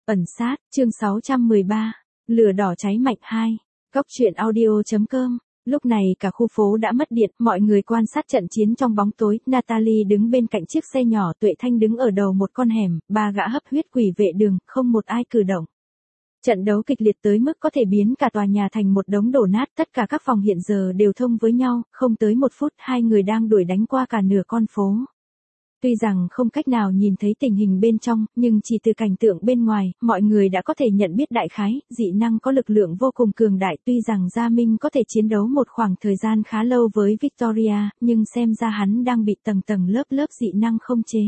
Ẩn sát, chương 613. Lửa đỏ cháy mạnh 2. Góc truyện audio.com. Lúc này cả khu phố đã mất điện, mọi người quan sát trận chiến trong bóng tối. Natalie đứng bên cạnh chiếc xe nhỏ, Tuệ Thanh đứng ở đầu một con hẻm, ba gã hấp huyết quỷ vệ đường, không một ai cử động. Trận đấu kịch liệt tới mức có thể biến cả tòa nhà thành một đống đổ nát, tất cả các phòng hiện giờ đều thông với nhau, không tới một phút hai người đang đuổi đánh qua cả nửa con phố. Tuy rằng không cách nào nhìn thấy tình hình bên trong, nhưng chỉ từ cảnh tượng bên ngoài, mọi người đã có thể nhận biết đại khái, dị năng có lực lượng vô cùng cường đại. Tuy rằng Gia Minh có thể chiến đấu một khoảng thời gian khá lâu với Victoria, nhưng xem ra hắn đang bị tầng tầng lớp lớp dị năng không chế.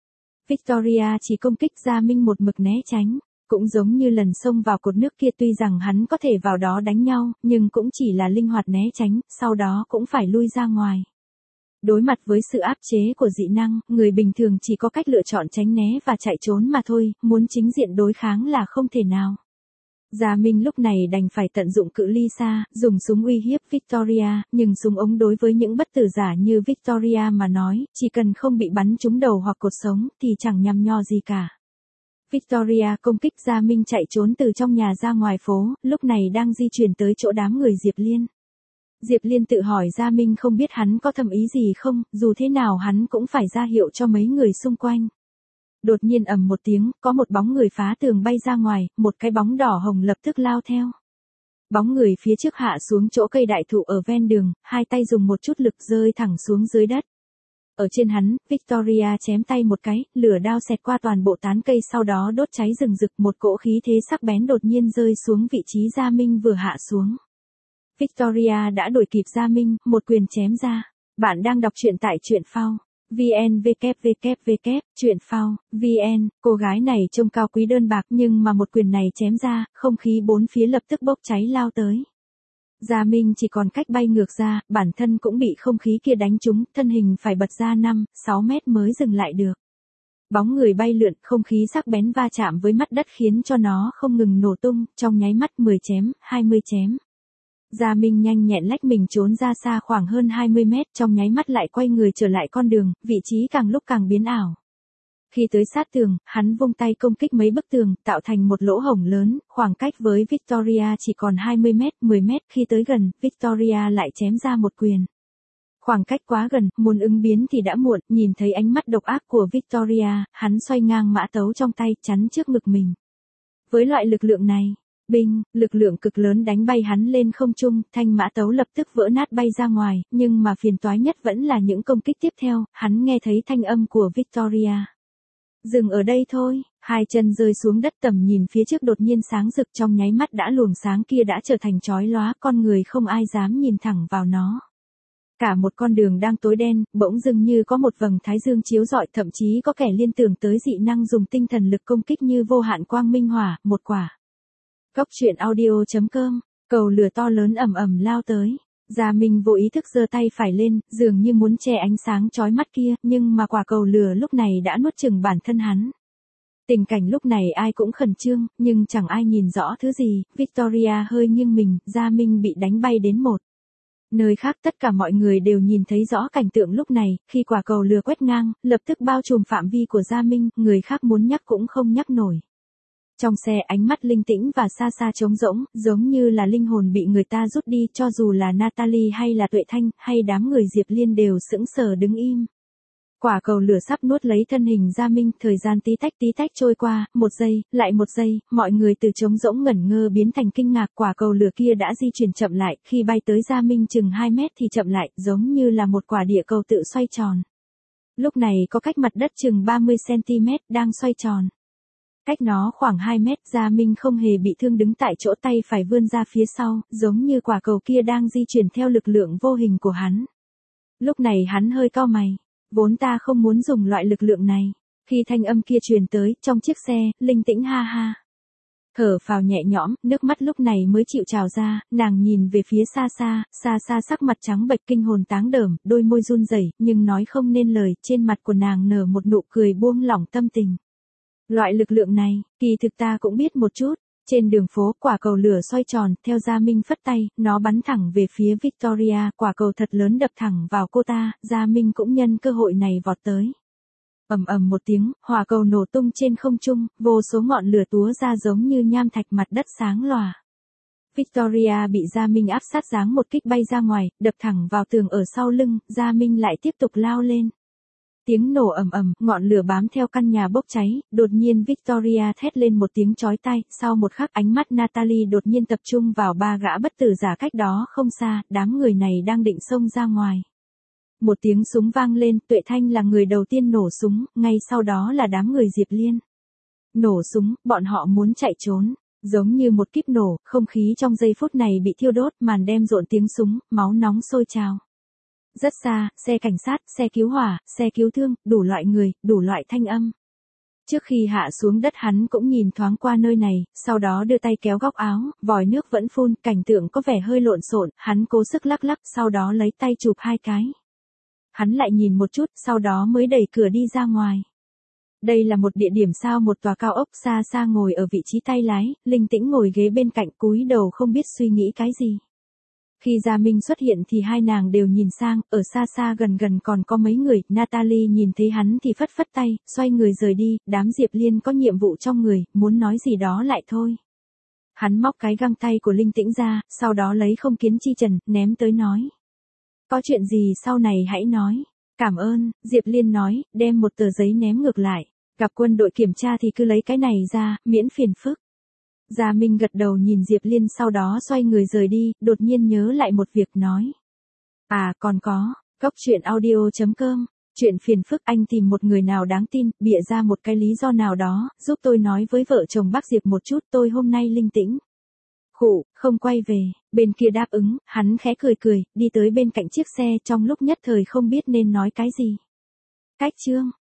Victoria chỉ công kích Gia Minh một mực né tránh. Cũng giống như lần xông vào cột nước kia, tuy rằng hắn có thể vào đó đánh nhau, nhưng cũng chỉ là linh hoạt né tránh, sau đó cũng phải lui ra ngoài. Đối mặt với sự áp chế của dị năng, người bình thường chỉ có cách lựa chọn tránh né và chạy trốn mà thôi, muốn chính diện đối kháng là không thể nào. Gia Minh lúc này đành phải tận dụng cự ly xa, dùng súng uy hiếp Victoria, nhưng súng ống đối với những bất tử giả như Victoria mà nói, chỉ cần không bị bắn trúng đầu hoặc cột sống thì chẳng nhằm nho gì cả. Victoria công kích Gia Minh chạy trốn từ trong nhà ra ngoài phố, lúc này đang di chuyển tới chỗ đám người Diệp Liên. Diệp Liên tự hỏi Gia Minh không biết hắn có thầm ý gì không, dù thế nào hắn cũng phải ra hiệu cho mấy người xung quanh. Đột nhiên ầm một tiếng, có một bóng người phá tường bay ra ngoài, một cái bóng đỏ hồng lập tức lao theo. Bóng người phía trước hạ xuống chỗ cây đại thụ ở ven đường, hai tay dùng một chút lực rơi thẳng xuống dưới đất. Ở trên hắn, Victoria chém tay một cái, lửa đao xẹt qua toàn bộ tán cây, sau đó đốt cháy rừng rực, một cỗ khí thế sắc bén đột nhiên rơi xuống vị trí Gia Minh vừa hạ xuống. Victoria đã đuổi kịp Gia Minh, một quyền chém ra. Bạn đang đọc truyện tại truyện phao. VN www. Truyện phao, VN, cô gái này trông cao quý đơn bạc nhưng mà một quyền này chém ra, không khí bốn phía lập tức bốc cháy lao tới. Gia Minh chỉ còn cách bay ngược ra, bản thân cũng bị không khí kia đánh trúng, thân hình phải bật ra 5-6 mét mới dừng lại được. Bóng người bay lượn, không khí sắc bén va chạm với mắt đất khiến cho nó không ngừng nổ tung, trong nháy mắt 10 chém, 20 chém. Gia Minh nhanh nhẹn lách mình trốn ra xa khoảng hơn 20 mét, trong nháy mắt lại quay người trở lại con đường, vị trí càng lúc càng biến ảo. Khi tới sát tường, hắn vung tay công kích mấy bức tường, tạo thành một lỗ hổng lớn, khoảng cách với Victoria chỉ còn 20 mét, 10 mét, khi tới gần, Victoria lại chém ra một quyền. Khoảng cách quá gần, muốn ứng biến thì đã muộn, nhìn thấy ánh mắt độc ác của Victoria, hắn xoay ngang mã tấu trong tay, chắn trước ngực mình. Với loại lực lượng này, lực lượng cực lớn đánh bay hắn lên không trung, thanh mã tấu lập tức vỡ nát bay ra ngoài, nhưng mà phiền toái nhất vẫn là những công kích tiếp theo, hắn nghe thấy thanh âm của Victoria. Dừng ở đây thôi, hai chân rơi xuống đất, tầm nhìn phía trước đột nhiên sáng rực, trong nháy mắt đã luồng sáng kia đã trở thành chói lóa, con người không ai dám nhìn thẳng vào nó. Cả một con đường đang tối đen, bỗng dưng như có một vầng thái dương chiếu rọi, thậm chí có kẻ liên tưởng tới dị năng dùng tinh thần lực công kích như vô hạn quang minh hỏa, một quả. Góc truyện audio.com, cầu lửa to lớn ầm ầm lao tới. Gia Minh vô ý thức giơ tay phải lên, dường như muốn che ánh sáng chói mắt kia, nhưng mà quả cầu lửa lúc này đã nuốt chửng bản thân hắn. Tình cảnh lúc này ai cũng khẩn trương, nhưng chẳng ai nhìn rõ thứ gì. Victoria hơi nghiêng mình, Gia Minh bị đánh bay đến một nơi khác, tất cả mọi người đều nhìn thấy rõ cảnh tượng lúc này, khi quả cầu lửa quét ngang, lập tức bao trùm phạm vi của Gia Minh, người khác muốn nhắc cũng không nhắc nổi. Trong xe ánh mắt linh tĩnh và xa xa trống rỗng, giống như là linh hồn bị người ta rút đi, cho dù là Natalie hay là Tuệ Thanh, hay đám người Diệp Liên đều sững sờ đứng im. Quả cầu lửa sắp nuốt lấy thân hình Gia Minh, thời gian tí tách trôi qua, một giây, lại một giây, mọi người từ trống rỗng ngẩn ngơ biến thành kinh ngạc, quả cầu lửa kia đã di chuyển chậm lại, khi bay tới Gia Minh chừng 2 mét thì chậm lại, giống như là một quả địa cầu tự xoay tròn. Lúc này có cách mặt đất chừng 30 cm, đang xoay tròn. Cách nó khoảng 2 mét, Gia Minh không hề bị thương đứng tại chỗ, tay phải vươn ra phía sau, giống như quả cầu kia đang di chuyển theo lực lượng vô hình của hắn. Lúc này hắn hơi cau mày, vốn ta không muốn dùng loại lực lượng này. Khi thanh âm kia truyền tới, trong chiếc xe, linh tĩnh ha ha. Thở phào nhẹ nhõm, nước mắt lúc này mới chịu trào ra, nàng nhìn về phía xa xa sắc mặt trắng bệch kinh hồn táng đờm, đôi môi run rẩy, nhưng nói không nên lời, trên mặt của nàng nở một nụ cười buông lỏng tâm tình. Loại lực lượng này, kỳ thực ta cũng biết một chút. Trên đường phố, quả cầu lửa xoay tròn, theo Gia Minh phất tay, nó bắn thẳng về phía Victoria, quả cầu thật lớn đập thẳng vào cô ta, Gia Minh cũng nhân cơ hội này vọt tới. Ầm ầm một tiếng, hỏa cầu nổ tung trên không trung, vô số ngọn lửa túa ra giống như nham thạch, mặt đất sáng lòa. Victoria bị Gia Minh áp sát, giáng một kích bay ra ngoài, đập thẳng vào tường ở sau lưng, Gia Minh lại tiếp tục lao lên. Tiếng nổ ầm ầm, ngọn lửa bám theo căn nhà bốc cháy, đột nhiên Victoria thét lên một tiếng chói tai, sau một khắc ánh mắt Natalie đột nhiên tập trung vào ba gã bất tử giả cách đó không xa, đám người này đang định xông ra ngoài. Một tiếng súng vang lên, Tuệ Thanh là người đầu tiên nổ súng, ngay sau đó là đám người Diệp Liên. Nổ súng, bọn họ muốn chạy trốn. Giống như một kíp nổ, không khí trong giây phút này bị thiêu đốt, màn đêm rộn tiếng súng, máu nóng sôi trào. Rất xa, xe cảnh sát, xe cứu hỏa, xe cứu thương, đủ loại người, đủ loại thanh âm. Trước khi hạ xuống đất hắn cũng nhìn thoáng qua nơi này, sau đó đưa tay kéo góc áo, vòi nước vẫn phun, cảnh tượng có vẻ hơi lộn xộn, hắn cố sức lắc lắc, sau đó lấy tay chụp hai cái. Hắn lại nhìn một chút, sau đó mới đẩy cửa đi ra ngoài. Đây là một địa điểm sao, một tòa cao ốc, xa xa ngồi ở vị trí tay lái, Linh Tĩnh ngồi ghế bên cạnh, cúi đầu không biết suy nghĩ cái gì. Khi Gia Minh xuất hiện thì hai nàng đều nhìn sang, ở xa xa gần gần còn có mấy người, Natalie nhìn thấy hắn thì phất phất tay, xoay người rời đi, đám Diệp Liên có nhiệm vụ trong người, muốn nói gì đó lại thôi. Hắn móc cái găng tay của Linh Tĩnh ra, sau đó lấy không kiến chi trần, ném tới nói. Có chuyện gì sau này hãy nói. Cảm ơn, Diệp Liên nói, đem một tờ giấy ném ngược lại. Gặp quân đội kiểm tra thì cứ lấy cái này ra, miễn phiền phức. Gia Minh gật đầu nhìn Diệp Liên, sau đó xoay người rời đi, đột nhiên nhớ lại một việc nói. À còn có, Goctruyện.audio.com, chuyện phiền phức, anh tìm một người nào đáng tin, bịa ra một cái lý do nào đó, giúp tôi nói với vợ chồng bác Diệp một chút, tôi hôm nay Linh Tĩnh. Khụ, không quay về, bên kia đáp ứng, hắn khẽ cười cười, đi tới bên cạnh chiếc xe, trong lúc nhất thời không biết nên nói cái gì. Cách chương.